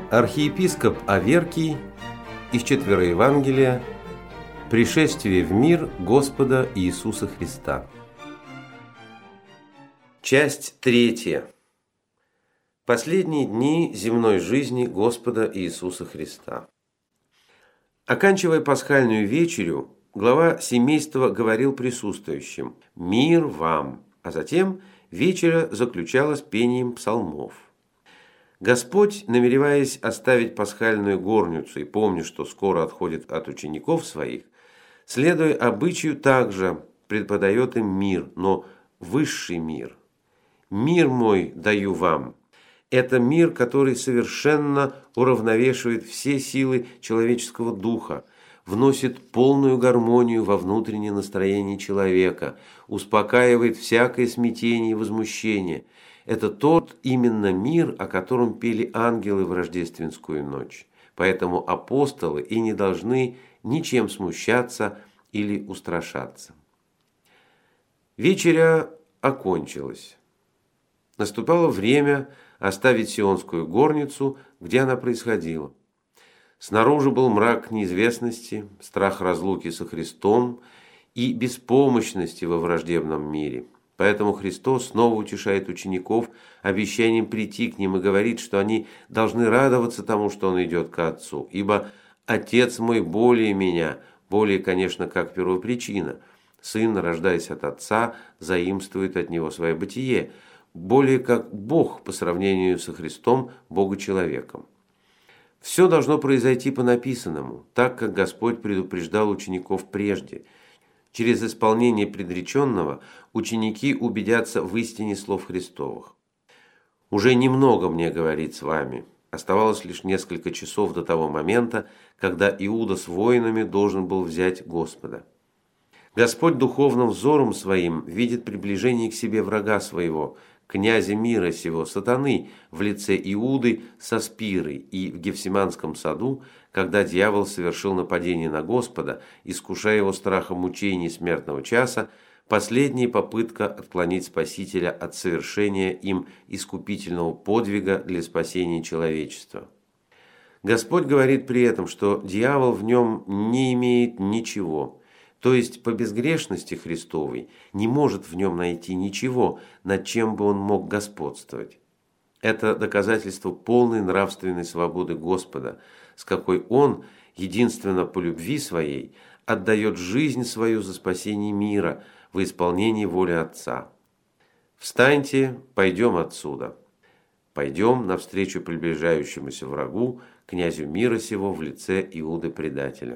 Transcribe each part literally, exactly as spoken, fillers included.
Архиепископ Аверкий из Четвероевангелия «Пришествие в мир Господа Иисуса Христа». Часть третья. Последние дни земной жизни Господа Иисуса Христа. Оканчивая пасхальную вечерю, глава семейства говорил присутствующим: «Мир вам!», а затем вечеря заключалась пением псалмов. Господь, намереваясь оставить пасхальную горницу и помня, что скоро отходит от учеников своих, следуя обычаю, также преподает им мир, но высший мир. «Мир мой даю вам». Это мир, который совершенно уравновешивает все силы человеческого духа, вносит полную гармонию во внутреннее настроение человека, успокаивает всякое смятение и возмущение. Это тот именно мир, о котором пели ангелы в рождественскую ночь. Поэтому апостолы и не должны ничем смущаться или устрашаться. Вечеря окончилась. Наступало время оставить Сионскую горницу, где она происходила. Снаружи был мрак неизвестности, страх разлуки со Христом и беспомощности во враждебном мире. Поэтому Христос снова утешает учеников обещанием прийти к ним и говорит, что они должны радоваться тому, что Он идет к Отцу, ибо «Отец мой более меня», более, конечно, как первопричина. Сын, рождаясь от Отца, заимствует от Него свое бытие, более как Бог по сравнению со Христом, Бога-человеком. Все должно произойти по написанному, так как Господь предупреждал учеников прежде. Через исполнение предреченного ученики убедятся в истине слов Христовых. «Уже немного мне говорить с вами». Оставалось лишь несколько часов до того момента, когда Иуда с воинами должен был взять Господа. Господь духовным взором своим видит приближение к себе врага своего, князя мира сего, сатаны, в лице Иуды со Спирой, и в Гефсиманском саду, когда дьявол совершил нападение на Господа, искушая его страхом мучений смертного часа, последняя попытка отклонить Спасителя от совершения им искупительного подвига для спасения человечества. Господь говорит при этом, что дьявол в нем не имеет ничего, то есть по безгрешности Христовой не может в нем найти ничего, над чем бы он мог господствовать. Это доказательство полной нравственной свободы Господа, с какой Он, единственно по любви Своей, отдает жизнь свою за спасение мира в исполнении воли Отца. «Встаньте, пойдем отсюда». Пойдем навстречу приближающемуся врагу, князю мира сего в лице Иуды-предателя.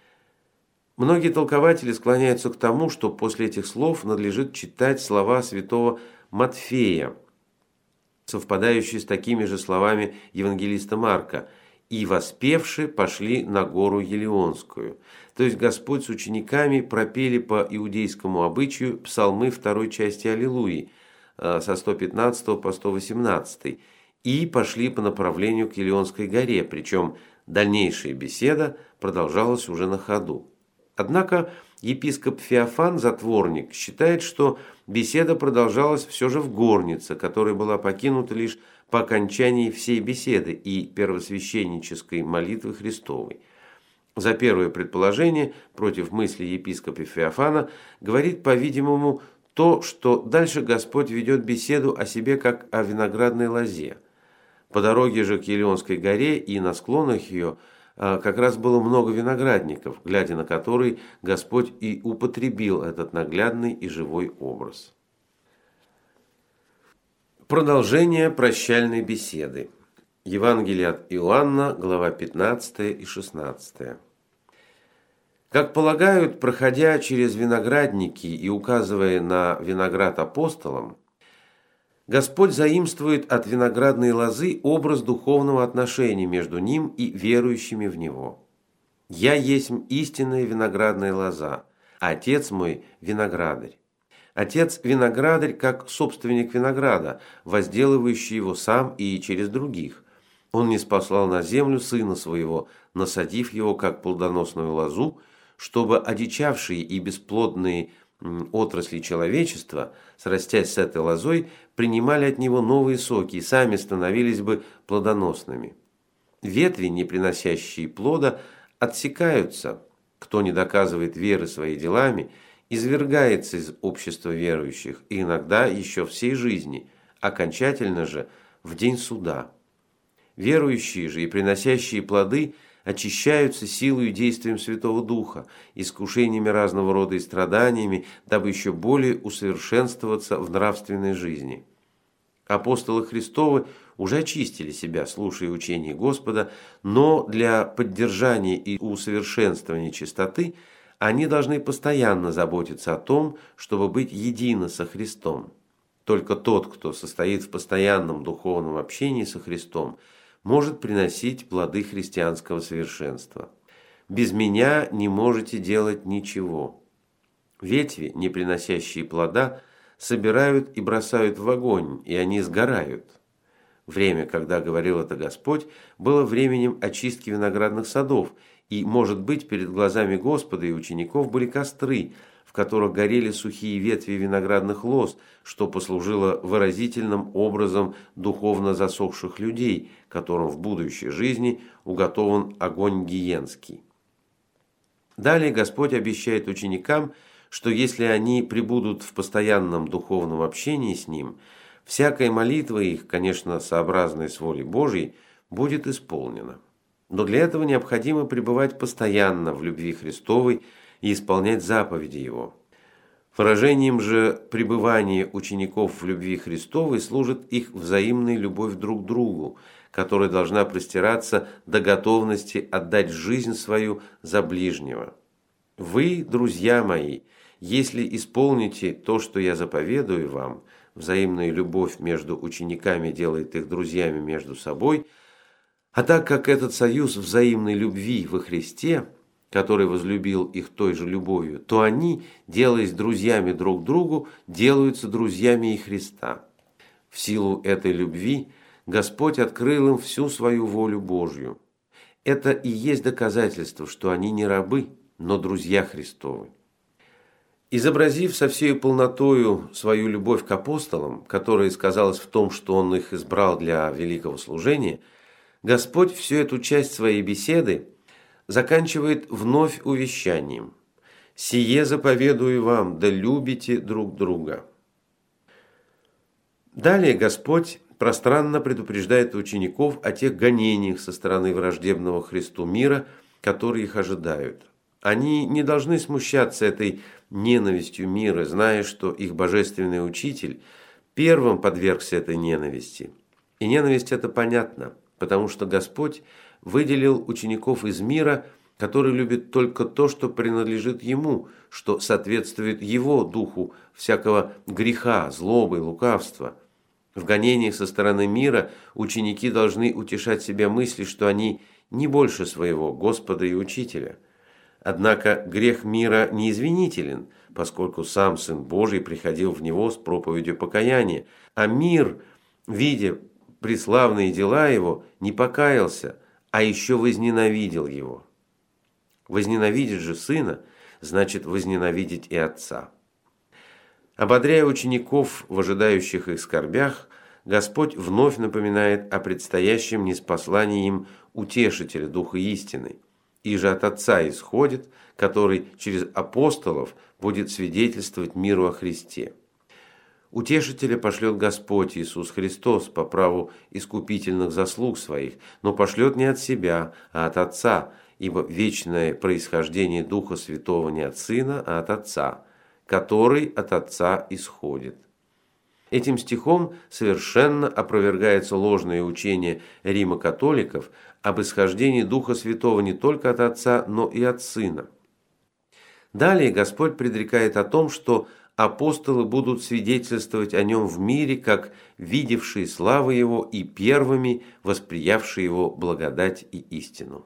Многие толкователи склоняются к тому, что после этих слов надлежит читать слова святого Матфея, совпадающие с такими же словами евангелиста Марка: «И воспевши пошли на гору Елеонскую». То есть Господь с учениками пропели по иудейскому обычаю псалмы второй части Аллилуйи со сто пятнадцатого по сто восемнадцатый и пошли по направлению к Елеонской горе, причем дальнейшая беседа продолжалась уже на ходу. Однако епископ Феофан, затворник, считает, что беседа продолжалась все же в горнице, которая была покинута лишь по окончании всей беседы и первосвященнической молитвы Христовой. За первое предположение, против мысли епископа Феофана, говорит, по-видимому, то, что дальше Господь ведет беседу о себе как о виноградной лозе. По дороге же к Елеонской горе и на склонах ее как раз было много виноградников, глядя на который Господь и употребил этот наглядный и живой образ. Продолжение прощальной беседы. Евангелие от Иоанна, глава пятнадцатая и шестнадцатая. Как полагают, проходя через виноградники и указывая на виноград апостолам, Господь заимствует от виноградной лозы образ духовного отношения между Ним и верующими в Него. «Я есть истинная виноградная лоза, Отец мой – виноградарь». Отец – виноградарь, как собственник винограда, возделывающий его сам и через других. Он ниспослал на землю Сына Своего, насадив его как плодоносную лозу, чтобы одичавшие и бесплодные отрасли человечества, срастясь с этой лозой, принимали от него новые соки и сами становились бы плодоносными. ветви, не приносящие плода, отсекаются. Кто не доказывает веры своими делами, извергается из общества верующих, и иногда еще всей жизни, окончательно же в день суда. Верующие же и приносящие плоды очищаются силой и действием Святого Духа, искушениями разного рода и страданиями, дабы еще более усовершенствоваться в нравственной жизни. Апостолы Христовы уже очистили себя, слушая учение Господа, но для поддержания и усовершенствования чистоты они должны постоянно заботиться о том, чтобы быть едины со Христом. Только тот, кто состоит в постоянном духовном общении со Христом, может приносить плоды христианского совершенства. Без меня не можете делать ничего. Ветви, не приносящие плода, собирают и бросают в огонь, и они сгорают. Время, когда говорил это Господь, было временем очистки виноградных садов, и, может быть, перед глазами Господа и учеников были костры, в которых горели сухие ветви виноградных лоз, что послужило выразительным образом духовно засохших людей, которым в будущей жизни уготован огонь гиенский. Далее Господь обещает ученикам, что если они пребудут в постоянном духовном общении с Ним, всякая молитва их, конечно, сообразная с волей Божьей, будет исполнена. Но для этого необходимо пребывать постоянно в любви Христовой и исполнять заповеди Его. Выражением же пребывания учеников в любви Христовой служит их взаимная любовь друг к другу, которая должна простираться до готовности отдать жизнь свою за ближнего. Вы, друзья мои, если исполните то, что я заповедую вам, взаимная любовь между учениками делает их друзьями между собой, а так как этот союз взаимной любви во Христе, который возлюбил их той же любовью, то они, делаясь друзьями друг другу, делаются друзьями и Христа. В силу этой любви Господь открыл им всю свою волю Божью. Это и есть доказательство, что они не рабы, но друзья Христовы. Изобразив со всей полнотою свою любовь к апостолам, которая сказалась в том, что Он их избрал для великого служения, Господь всю эту часть своей беседы заканчивает вновь увещанием: «Сие заповедую вам, да любите друг друга». Далее Господь пространно предупреждает учеников о тех гонениях со стороны враждебного Христу мира, которые их ожидают. Они не должны смущаться этой ненавистью мира, зная, что их божественный учитель первым подвергся этой ненависти. И ненависть эта понятна, потому что Господь выделил учеников из мира, который любит только то, что принадлежит Ему, что соответствует Его духу всякого греха, злобы, лукавства. В гонениях со стороны мира ученики должны утешать себя мыслью, что они не больше своего Господа и Учителя. Однако грех мира неизвинителен, поскольку сам Сын Божий приходил в него с проповедью покаяния, а мир, видя преславные дела его, не покаялся, а еще возненавидел его. Возненавидеть же Сына значит возненавидеть и Отца. Ободряя учеников в ожидающих их скорбях, Господь вновь напоминает о предстоящем ниспослании им утешителя Духа истины, и же от Отца исходит, который через апостолов будет свидетельствовать миру о Христе. Утешителя пошлет Господь Иисус Христос по праву искупительных заслуг своих, но пошлет не от себя, а от Отца, ибо вечное происхождение Духа Святого не от Сына, а от Отца, который от Отца исходит. Этим стихом совершенно опровергается ложное учение римокатоликов об исхождении Духа Святого не только от Отца, но и от Сына. Далее Господь предрекает о том, что апостолы будут свидетельствовать о Нем в мире, как видевшие славу Его и первыми восприявшие Его благодать и истину.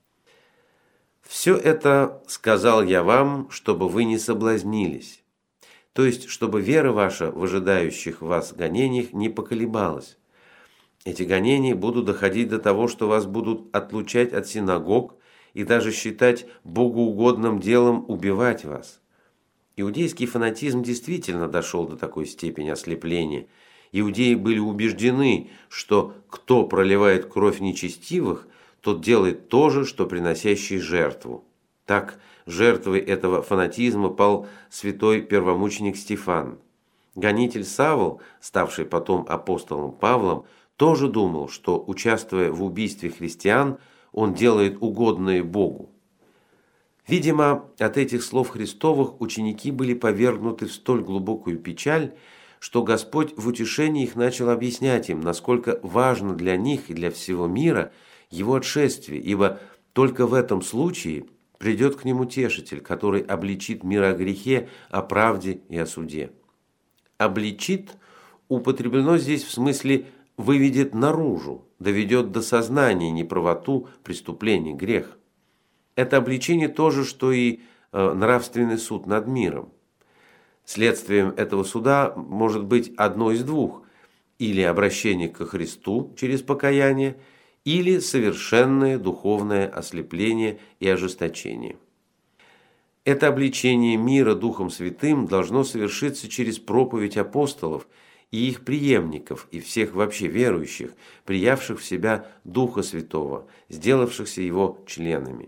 «Все это сказал я вам, чтобы вы не соблазнились». То есть, чтобы вера ваша в ожидающих вас гонениях не поколебалась. Эти гонения будут доходить до того, что вас будут отлучать от синагог и даже считать богоугодным делом убивать вас. Иудейский фанатизм действительно дошел до такой степени ослепления. Иудеи были убеждены, что кто проливает кровь нечестивых, тот делает то же, что приносящий жертву. Так, жертвой этого фанатизма пал святой первомученик Стефан. Гонитель Савл, ставший потом апостолом Павлом, тоже думал, что, участвуя в убийстве христиан, он делает угодное Богу. Видимо, от этих слов Христовых ученики были повергнуты в столь глубокую печаль, что Господь в утешении их начал объяснять им, насколько важно для них и для всего мира его отшествие, ибо только в этом случае придет к ним утешитель, который обличит мир о грехе, о правде и о суде. «Обличит» употреблено здесь в смысле «выведет наружу», доведет до сознания неправоту, преступление, грех. Это обличение то же, что и э, нравственный суд над миром. Следствием этого суда может быть одно из двух: или обращение ко Христу через покаяние, или совершенное духовное ослепление и ожесточение. Это обличение мира Духом Святым должно совершиться через проповедь апостолов и их преемников, и всех вообще верующих, приявших в себя Духа Святого, сделавшихся его членами.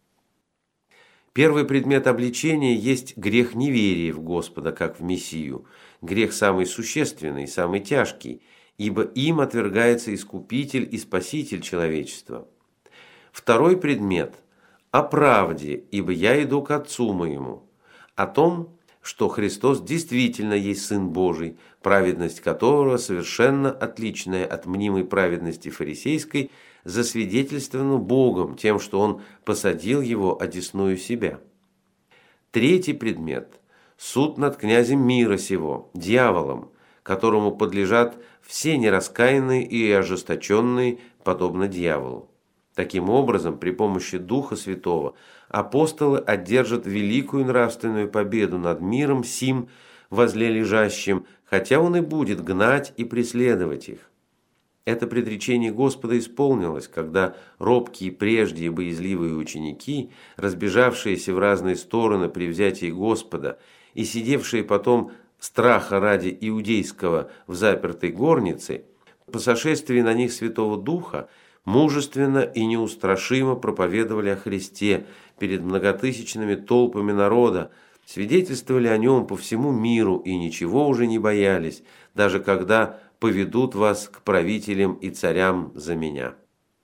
Первый предмет обличения есть грех неверия в Господа, как в Мессию, грех самый существенный, самый тяжкий, ибо им отвергается Искупитель и Спаситель человечества. Второй предмет – о правде, ибо я иду к Отцу моему, о том, что Христос действительно есть Сын Божий, праведность которого совершенно отличная от мнимой праведности фарисейской, засвидетельствовано Богом тем, что Он посадил его одесную себя. Третий предмет – суд над князем мира сего, дьяволом, которому подлежат все нераскаянные и ожесточенные, подобно дьяволу. Таким образом, при помощи Духа Святого апостолы одержат великую нравственную победу над миром сим возле лежащим, хотя он и будет гнать и преследовать их. Это предречение Господа исполнилось, когда робкие прежде и боязливые ученики, разбежавшиеся в разные стороны при взятии Господа и сидевшие потом страха ради иудейского в запертой горнице, по сошествии на них Святого Духа, мужественно и неустрашимо проповедовали о Христе перед многотысячными толпами народа, свидетельствовали о Нем по всему миру и ничего уже не боялись, даже когда поведут вас к правителям и царям за меня.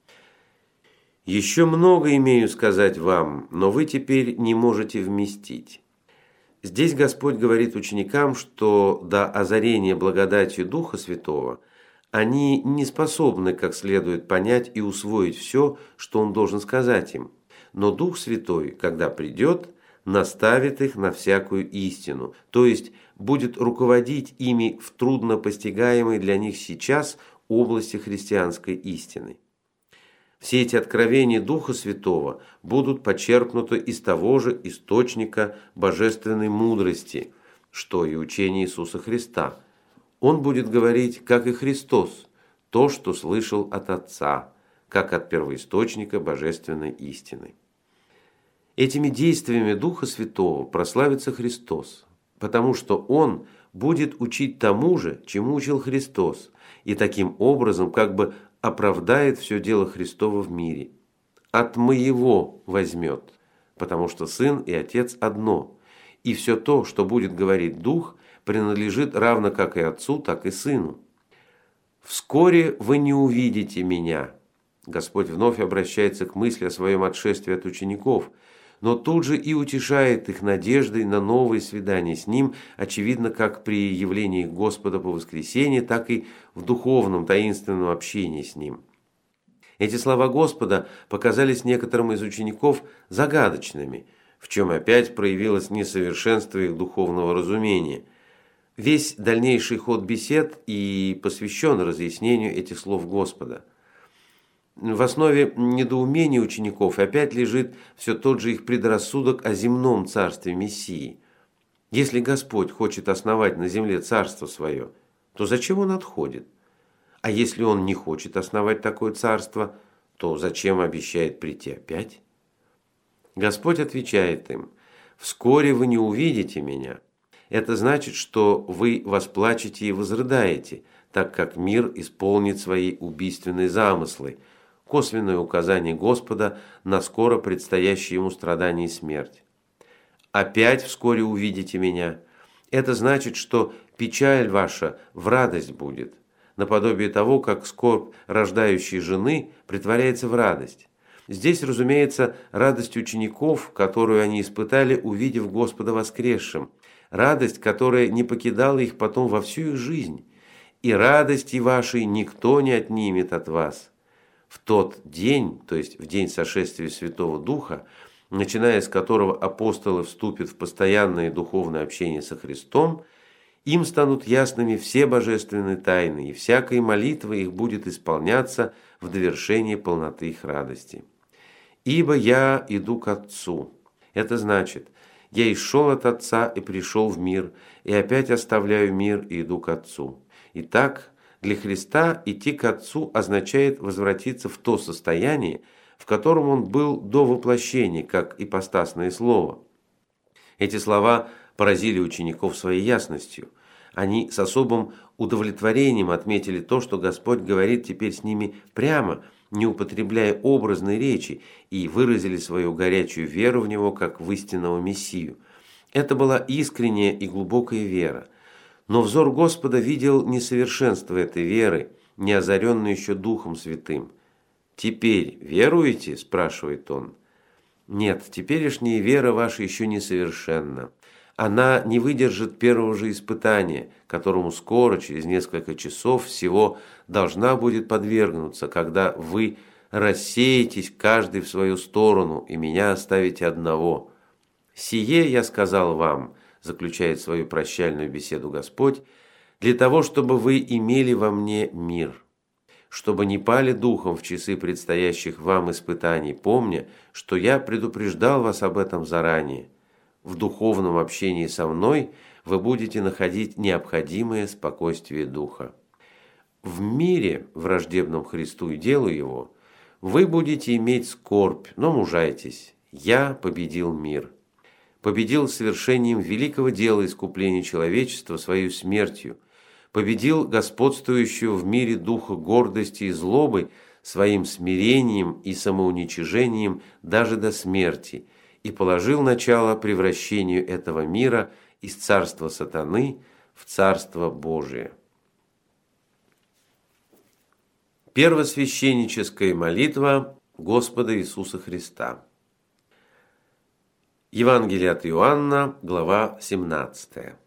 Еще много имею сказать вам, но вы теперь не можете вместить. Здесь Господь говорит ученикам, что до озарения благодатью Духа Святого они не способны как следует понять и усвоить все, что Он должен сказать им. Но Дух Святой, когда придет, наставит их на всякую истину, то есть будет руководить ими в трудно постигаемой для них сейчас области христианской истины. Все эти откровения Духа Святого будут почерпнуты из того же источника божественной мудрости, что и учение Иисуса Христа. Он будет говорить, как и Христос, то, что слышал от Отца, как от первоисточника божественной истины. Этими действиями Духа Святого прославится Христос, потому что Он будет учить тому же, чему учил Христос, и таким образом как бы оправдает все дело Христово в мире. От моего возьмет, потому что Сын и Отец одно, и все то, что будет говорить Дух, принадлежит равно как и Отцу, так и Сыну. «Вскоре вы не увидите Меня». Господь вновь обращается к мысли о своем отшествии от учеников, но тут же и утешает их надеждой на новые свидания с Ним, очевидно, как при явлении Господа по воскресенье, так и в духовном таинственном общении с Ним. Эти слова Господа показались некоторым из учеников загадочными, в чем опять проявилось несовершенство их духовного разумения. Весь дальнейший ход бесед и посвящен разъяснению этих слов Господа. В основе недоумения учеников опять лежит все тот же их предрассудок о земном царстве Мессии. Если Господь хочет основать на земле царство свое, то зачем Он отходит? А если Он не хочет основать такое царство, то зачем обещает прийти опять? Господь отвечает им: «Вскоре вы не увидите Меня». Это значит, что вы восплачете и возрыдаете, так как мир исполнит свои убийственные замыслы. косвенное указание Господа на скоро предстоящие ему страдания и смерть. «Опять вскоре увидите меня». Это значит, что печаль ваша в радость будет, наподобие того, как скорбь рождающей жены притворяется в радость. Здесь, разумеется, радость учеников, которую они испытали, увидев Господа воскресшим, радость, которая не покидала их потом во всю их жизнь. «И радости вашей никто не отнимет от вас». В тот день, то есть в день сошествия Святого Духа, начиная с которого апостолы вступят в постоянное духовное общение со Христом, им станут ясными все божественные тайны, и всякая молитва их будет исполняться в довершение полноты их радости. «Ибо я иду к Отцу». Это значит, я исшел от Отца и пришел в мир, и опять оставляю мир и иду к Отцу. Итак, для Христа идти к Отцу означает возвратиться в то состояние, в котором Он был до воплощения, как ипостасное слово. Эти слова поразили учеников своей ясностью. Они с особым удовлетворением отметили то, что Господь говорит теперь с ними прямо, не употребляя образной речи, и выразили свою горячую веру в Него как в истинного Мессию. Это была искренняя и глубокая вера. Но взор Господа видел несовершенство этой веры, не озаренную еще Духом Святым. «Теперь веруете?» – спрашивает Он. «Нет, теперешняя вера ваша еще несовершенна. Она не выдержит первого же испытания, которому скоро, через несколько часов всего, должна будет подвергнуться, когда вы рассеетесь каждый в свою сторону и меня оставите одного. Сие я сказал вам», – заключает свою прощальную беседу Господь, «для того, чтобы вы имели во мне мир, чтобы не пали духом в часы предстоящих вам испытаний, помня, что я предупреждал вас об этом заранее. В духовном общении со мной вы будете находить необходимое спокойствие духа. В мире, враждебном Христу и делу Его, вы будете иметь скорбь, но мужайтесь. Я победил мир. Победил совершением великого дела искупления человечества своей смертью, победил господствующего в мире духа гордости и злобы своим смирением и самоуничижением даже до смерти, и положил начало превращению этого мира из царства сатаны в царство Божие. Первосвященническая молитва Господа Иисуса Христа. Евангелие от Иоанна, глава семнадцатая.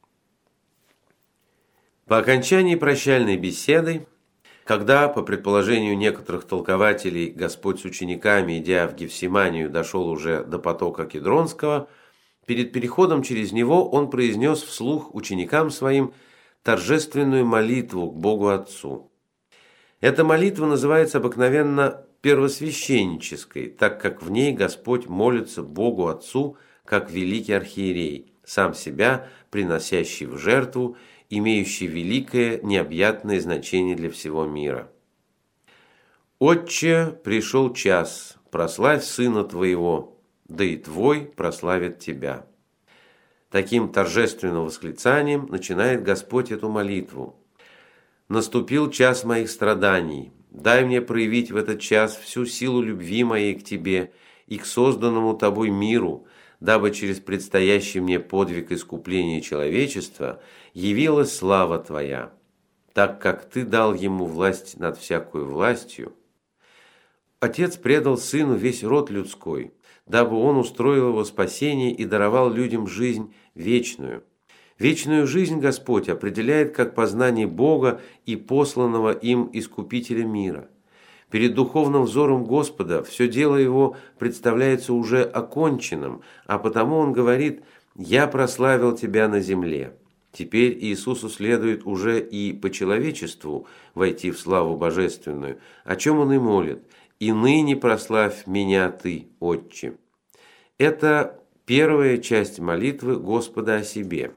По окончании прощальной беседы, когда, по предположению некоторых толкователей, Господь с учениками, идя в Гефсиманию, дошел уже до потока Кедронского, перед переходом через него он произнес вслух ученикам своим торжественную молитву к Богу Отцу. Эта молитва называется обыкновенно первосвященнической, так как в ней Господь молится Богу Отцу, как великий архиерей, сам себя приносящий в жертву, имеющий великое необъятное значение для всего мира. «Отче, пришел час, прославь Сына Твоего, да и Твой прославит Тебя». Таким торжественным восклицанием начинает Господь эту молитву. «Наступил час моих страданий. Дай мне проявить в этот час всю силу любви моей к Тебе и к созданному Тобой миру, дабы через предстоящий мне подвиг искупления человечества явилась слава Твоя, так как Ты дал ему власть над всякую властью». Отец предал Сыну весь род людской, дабы Он устроил его спасение и даровал людям жизнь вечную. Вечную жизнь Господь определяет как познание Бога и посланного им Искупителя мира. Перед духовным взором Господа все дело Его представляется уже оконченным, а потому Он говорит: «Я прославил Тебя на земле». Теперь Иисусу следует уже и по человечеству войти в славу божественную, о чем Он и молит: «И ныне прославь Меня Ты, Отче». Это первая часть молитвы Господа о себе.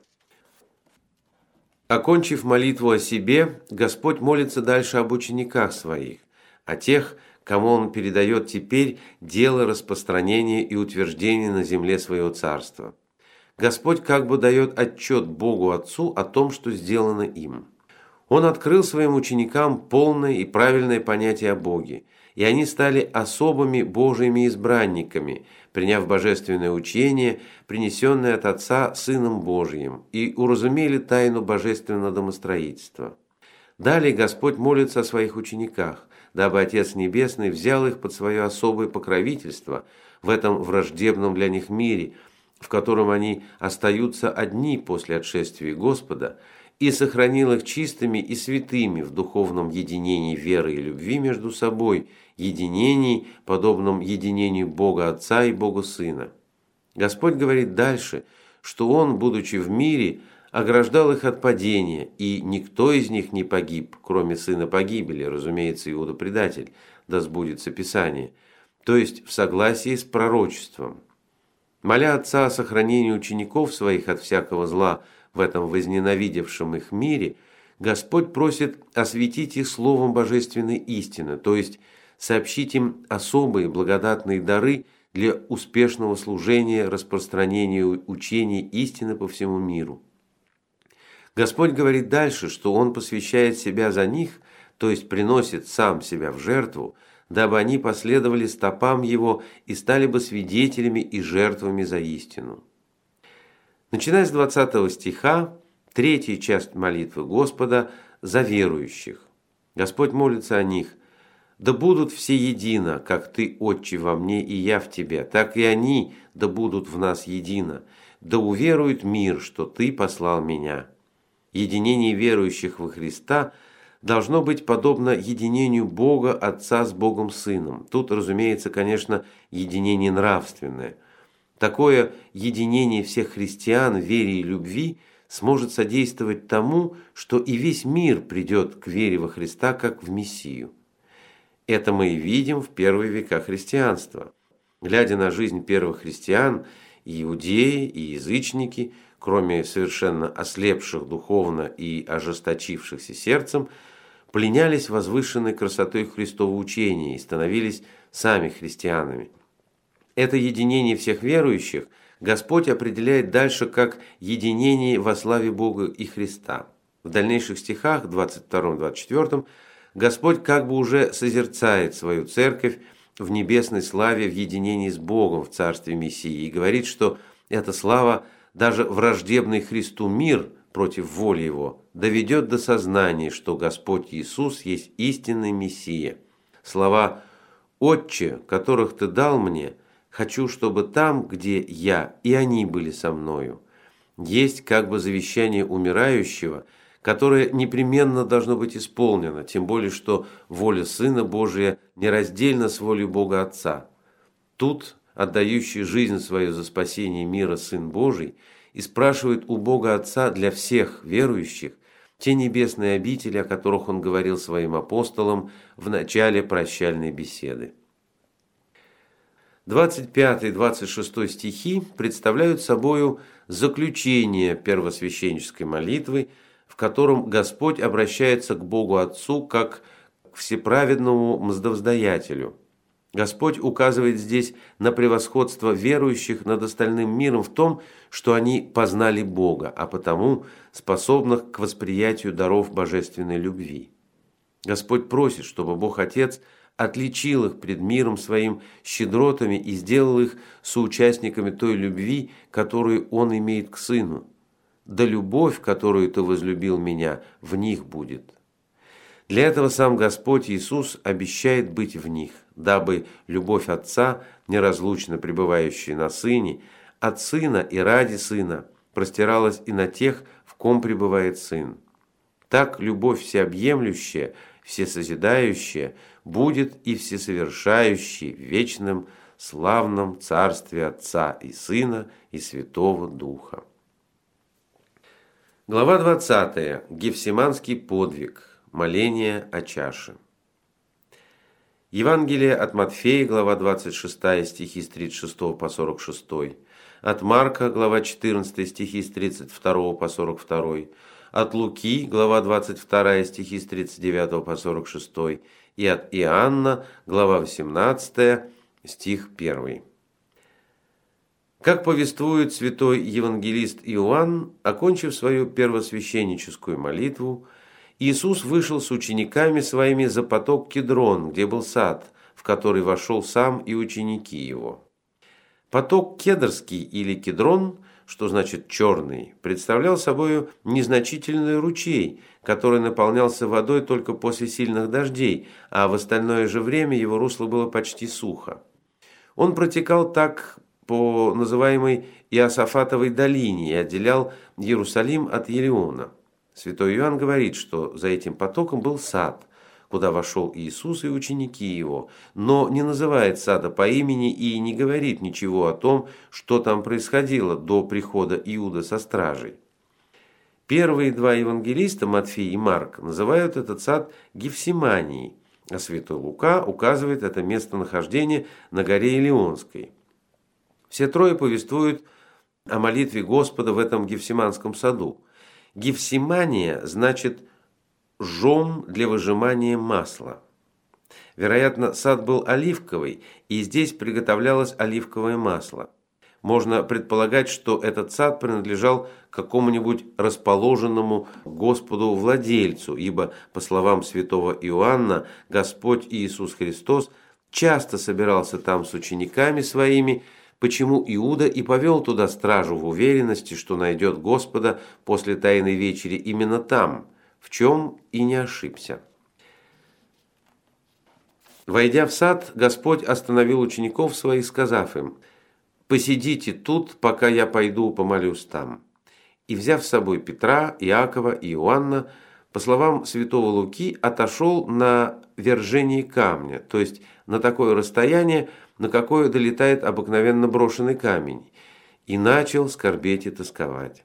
Окончив молитву о себе, Господь молится дальше об учениках своих, о тех, кому Он передает теперь дело распространения и утверждения на земле Своего Царства. Господь как бы дает отчет Богу Отцу о том, что сделано им. Он открыл своим ученикам полное и правильное понятие о Боге, и они стали особыми Божьими избранниками, приняв божественное учение, принесенное от Отца Сыном Божиим, и уразумели тайну божественного домостроительства. Далее Господь молится о своих учениках, дабы Отец Небесный взял их под свое особое покровительство в этом враждебном для них мире, в котором они остаются одни после отшествия Господа, и сохранил их чистыми и святыми в духовном единении веры и любви между собой, единении, подобном единению Бога Отца и Бога Сына. Господь говорит дальше, что Он, будучи в мире, ограждал их от падения, и никто из них не погиб, кроме сына погибели, разумеется, Иуда-предатель, да сбудется Писание, то есть в согласии с пророчеством. Моля Отца о сохранении учеников своих от всякого зла в этом возненавидевшем их мире, Господь просит осветить их словом божественной истины, то есть сообщить им особые благодатные дары для успешного служения распространению учений истины по всему миру. Господь говорит дальше, что Он посвящает себя за них, то есть приносит сам себя в жертву, дабы они последовали стопам Его и стали бы свидетелями и жертвами за истину. Начиная с двадцатого стиха, третья часть молитвы Господа за верующих. Господь молится о них: «Да будут все едино, как Ты, Отче, во мне и я в Тебе, так и они да будут в нас едино, да уверует мир, что Ты послал меня». Единение верующих во Христа должно быть подобно единению Бога Отца с Богом Сыном. Тут, разумеется, конечно, единение нравственное. Такое единение всех христиан в вере и любви сможет содействовать тому, что и весь мир придет к вере во Христа как в Мессию. Это мы и видим в первые века христианства. Глядя на жизнь первых христиан, и иудеи, и язычники, кроме совершенно ослепших духовно и ожесточившихся сердцем, пленялись возвышенной красотой Христова учения и становились сами христианами. Это единение всех верующих Господь определяет дальше как единение во славе Бога и Христа. В дальнейших стихах, двадцать втором — двадцать четвёртом, Господь как бы уже созерцает свою церковь в небесной славе в единении с Богом в царстве Мессии и говорит, что эта слава даже враждебный Христу мир против воли Его доведет до сознания, что Господь Иисус есть истинный Мессия. Слова «Отче, которых Ты дал мне, хочу, чтобы там, где я, и они были со мною», есть как бы завещание умирающего, которое непременно должно быть исполнено, тем более, что воля Сына Божия нераздельна с волей Бога Отца. Тут отдающий жизнь свою за спасение мира Сын Божий и спрашивает у Бога Отца для всех верующих те небесные обители, о которых Он говорил своим апостолам в начале прощальной беседы. двадцать пятый — двадцать шестой стихи представляют собою заключение первосвященнической молитвы, в котором Господь обращается к Богу Отцу как к всеправедному мздовздаятелю. Господь указывает здесь на превосходство верующих над остальным миром в том, что они познали Бога, а потому способных к восприятию даров божественной любви. Господь просит, чтобы Бог Отец отличил их пред миром своим щедротами и сделал их соучастниками той любви, которую Он имеет к Сыну. «Да любовь, которую Ты возлюбил Меня, в них будет». Для этого сам Господь Иисус обещает быть в них, дабы любовь Отца, неразлучно пребывающая на Сыне, от Сына и ради Сына, простиралась и на тех, в ком пребывает Сын. Так любовь всеобъемлющая, всесозидающая будет и всесовершающей в вечном славном царстве Отца и Сына и Святого Духа. Глава двадцатая. Гефсиманский подвиг. Моление о чаше. Евангелие от Матфея, глава двадцать шестая, стихи с тридцать шестого по сорок шестой. От Марка, глава четырнадцатая, стихи с тридцать второго по сорок второй. От Луки, глава двадцать вторая, стихи с тридцать девятого по сорок шестой. И от Иоанна, глава восемнадцатая, стих первый. Как повествует святой евангелист Иоанн, окончив свою первосвященническую молитву, Иисус вышел с учениками своими за поток Кедрон, где был сад, в который вошел сам и ученики его. Поток Кедрский или Кедрон, что значит черный, представлял собой незначительный ручей, который наполнялся водой только после сильных дождей, а в остальное же время его русло было почти сухо. Он протекал так по называемой Иосафатовой долине и отделял Иерусалим от Елеона. Святой Иоанн говорит, что за этим потоком был сад, куда вошел Иисус и ученики его, но не называет сада по имени и не говорит ничего о том, что там происходило до прихода Иуда со стражей. Первые два евангелиста, Матфей и Марк, называют этот сад Гефсиманией, а святой Лука указывает это местонахождение на горе Илионской. Все трое повествуют о молитве Господа в этом Гефсиманском саду. Гефсимания значит «жом для выжимания масла». Вероятно, сад был оливковый, и здесь приготовлялось оливковое масло. Можно предполагать, что этот сад принадлежал какому-нибудь расположенному Господу владельцу, ибо, по словам святого Иоанна, Господь Иисус Христос часто собирался там с учениками своими, почему Иуда и повел туда стражу в уверенности, что найдет Господа после Тайной вечери именно там, в чем и не ошибся. Войдя в сад, Господь остановил учеников своих, сказав им: «Посидите тут, пока я пойду помолюсь там». И, взяв с собой Петра, Иакова и Иоанна, по словам святого Луки, отошел на вержение камня, то есть на такое расстояние, на какое долетает обыкновенно брошенный камень, и начал скорбеть и тосковать.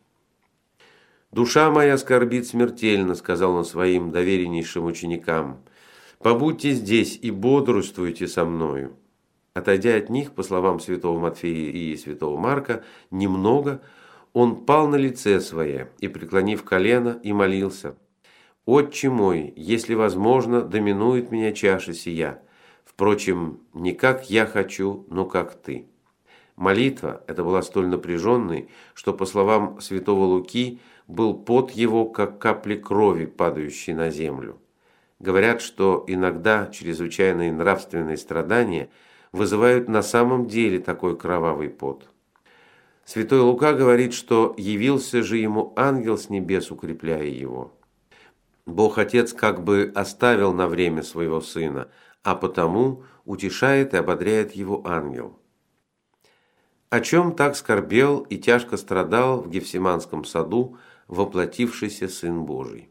«Душа моя скорбит смертельно», — сказал он своим довереннейшим ученикам. «Побудьте здесь и бодрствуйте со мною». Отойдя от них, по словам святого Матфея и святого Марка, немного, он пал на лице свое и, преклонив колено, и молился: «Отче мой, если возможно, доминует меня чаша сия. Впрочем, не как я хочу, но как ты». Молитва эта была столь напряженной, что, по словам святого Луки, был пот его, как капли крови, падающие на землю. Говорят, что иногда чрезвычайные нравственные страдания вызывают на самом деле такой кровавый пот. Святой Лука говорит, что явился же ему ангел с небес, укрепляя его. Бог Отец как бы оставил на время своего Сына, а потому утешает и ободряет его ангел. О чем так скорбел и тяжко страдал в Гефсиманском саду воплотившийся Сын Божий?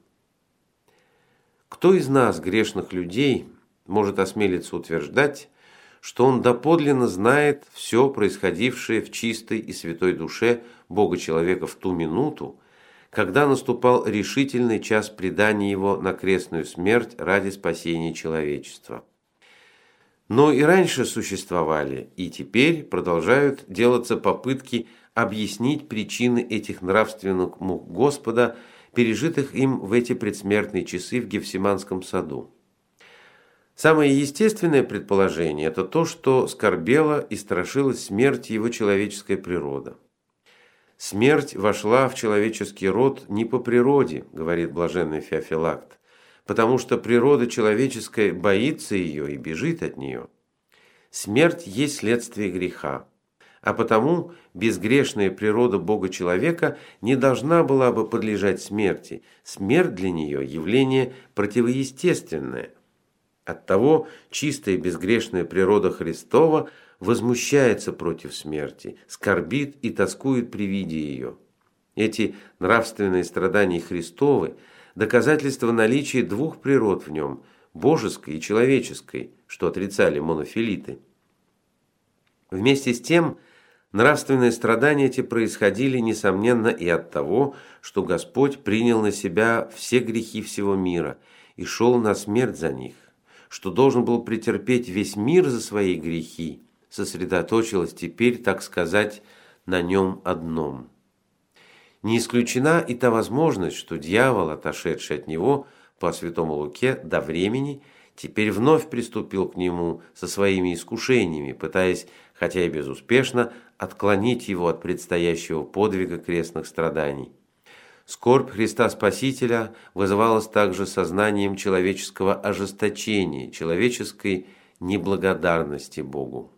Кто из нас, грешных людей, может осмелиться утверждать, что он доподлинно знает все происходившее в чистой и святой душе Бога-человека в ту минуту, когда наступал решительный час предания его на крестную смерть ради спасения человечества? Но и раньше существовали, и теперь продолжают делаться попытки объяснить причины этих нравственных мук Господа, пережитых им в эти предсмертные часы в Гефсиманском саду. Самое естественное предположение – это то, что скорбела и страшилась смерти его человеческая природа. «Смерть вошла в человеческий род не по природе», – говорит блаженный Феофилакт, потому что природа человеческая боится ее и бежит от нее. Смерть есть следствие греха, а потому безгрешная природа Бога-человека не должна была бы подлежать смерти. Смерть для нее – явление противоестественное. Оттого чистая безгрешная природа Христова возмущается против смерти, скорбит и тоскует при виде ее. Эти нравственные страдания Христовы – доказательство наличия двух природ в нем – божеской и человеческой, что отрицали монофилиты. Вместе с тем, нравственные страдания эти происходили, несомненно, и от того, что Господь принял на себя все грехи всего мира и шел на смерть за них, что должен был претерпеть весь мир за свои грехи, сосредоточилось теперь, так сказать, на нем одном. Не исключена и та возможность, что дьявол, отошедший от него по святому Луке до времени, теперь вновь приступил к нему со своими искушениями, пытаясь, хотя и безуспешно, отклонить его от предстоящего подвига крестных страданий. Скорбь Христа Спасителя вызывалась также сознанием человеческого ожесточения, человеческой неблагодарности Богу.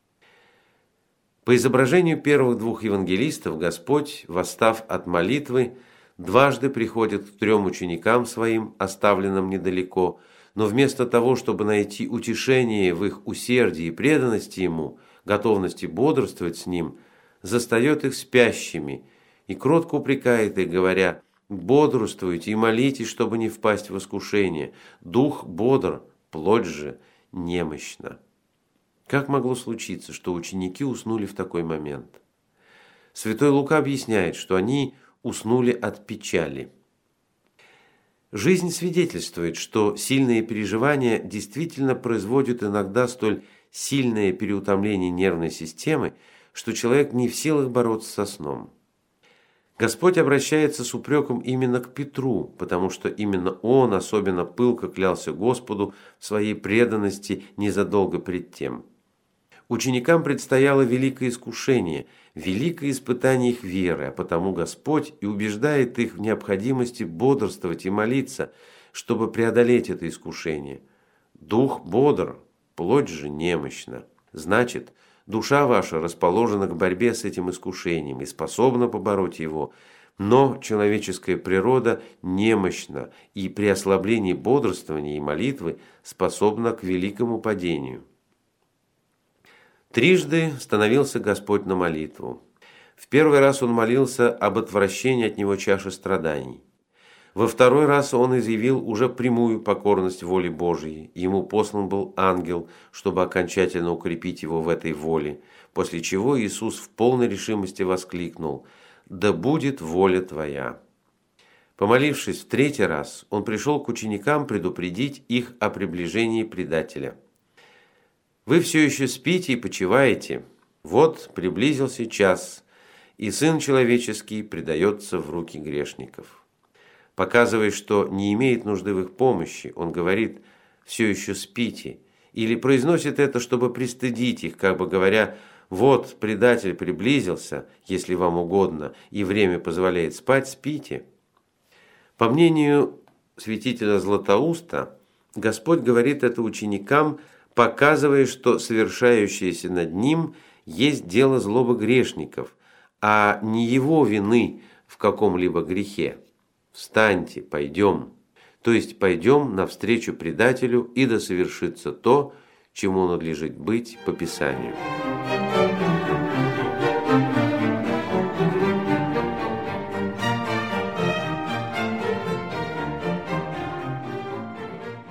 По изображению первых двух евангелистов Господь, восстав от молитвы, дважды приходит к трем ученикам своим, оставленным недалеко, но вместо того, чтобы найти утешение в их усердии и преданности Ему, готовности бодрствовать с Ним, застает их спящими и кротко упрекает их, говоря: «Бодрствуйте и молитесь, чтобы не впасть в искушение. Дух бодр, плоть же немощна». Как могло случиться, что ученики уснули в такой момент? Святой Лука объясняет, что они уснули от печали. Жизнь свидетельствует, что сильные переживания действительно производят иногда столь сильное переутомление нервной системы, что человек не в силах бороться со сном. Господь обращается с упреком именно к Петру, потому что именно он особенно пылко клялся Господу в своей преданности незадолго пред тем. Ученикам предстояло великое искушение, великое испытание их веры, а потому Господь и убеждает их в необходимости бодрствовать и молиться, чтобы преодолеть это искушение. Дух бодр, плоть же немощна. Значит, душа ваша расположена к борьбе с этим искушением и способна побороть его, но человеческая природа немощна и при ослаблении бодрствования и молитвы способна к великому падению. Трижды становился Господь на молитву. В первый раз Он молился об отвращении от Него чаши страданий. Во второй раз Он изъявил уже прямую покорность воле Божией. Ему послан был ангел, чтобы окончательно укрепить его в этой воле, после чего Иисус в полной решимости воскликнул: «Да будет воля Твоя». Помолившись в третий раз, Он пришел к ученикам предупредить их о приближении предателя. «Вы все еще спите и почиваете. Вот приблизился час, и Сын Человеческий предается в руки грешников». Показывая, что не имеет нужды в их помощи, Он говорит: «Все еще спите», или произносит это, чтобы пристыдить их, как бы говоря: «Вот предатель приблизился, если вам угодно, и время позволяет спать, спите». По мнению святителя Златоуста, Господь говорит это ученикам, показывая, что совершающееся над ним есть дело злобы грешников, а не его вины в каком-либо грехе. «Встаньте, пойдем», то есть пойдем навстречу предателю, и да совершится то, чему надлежит быть по Писанию.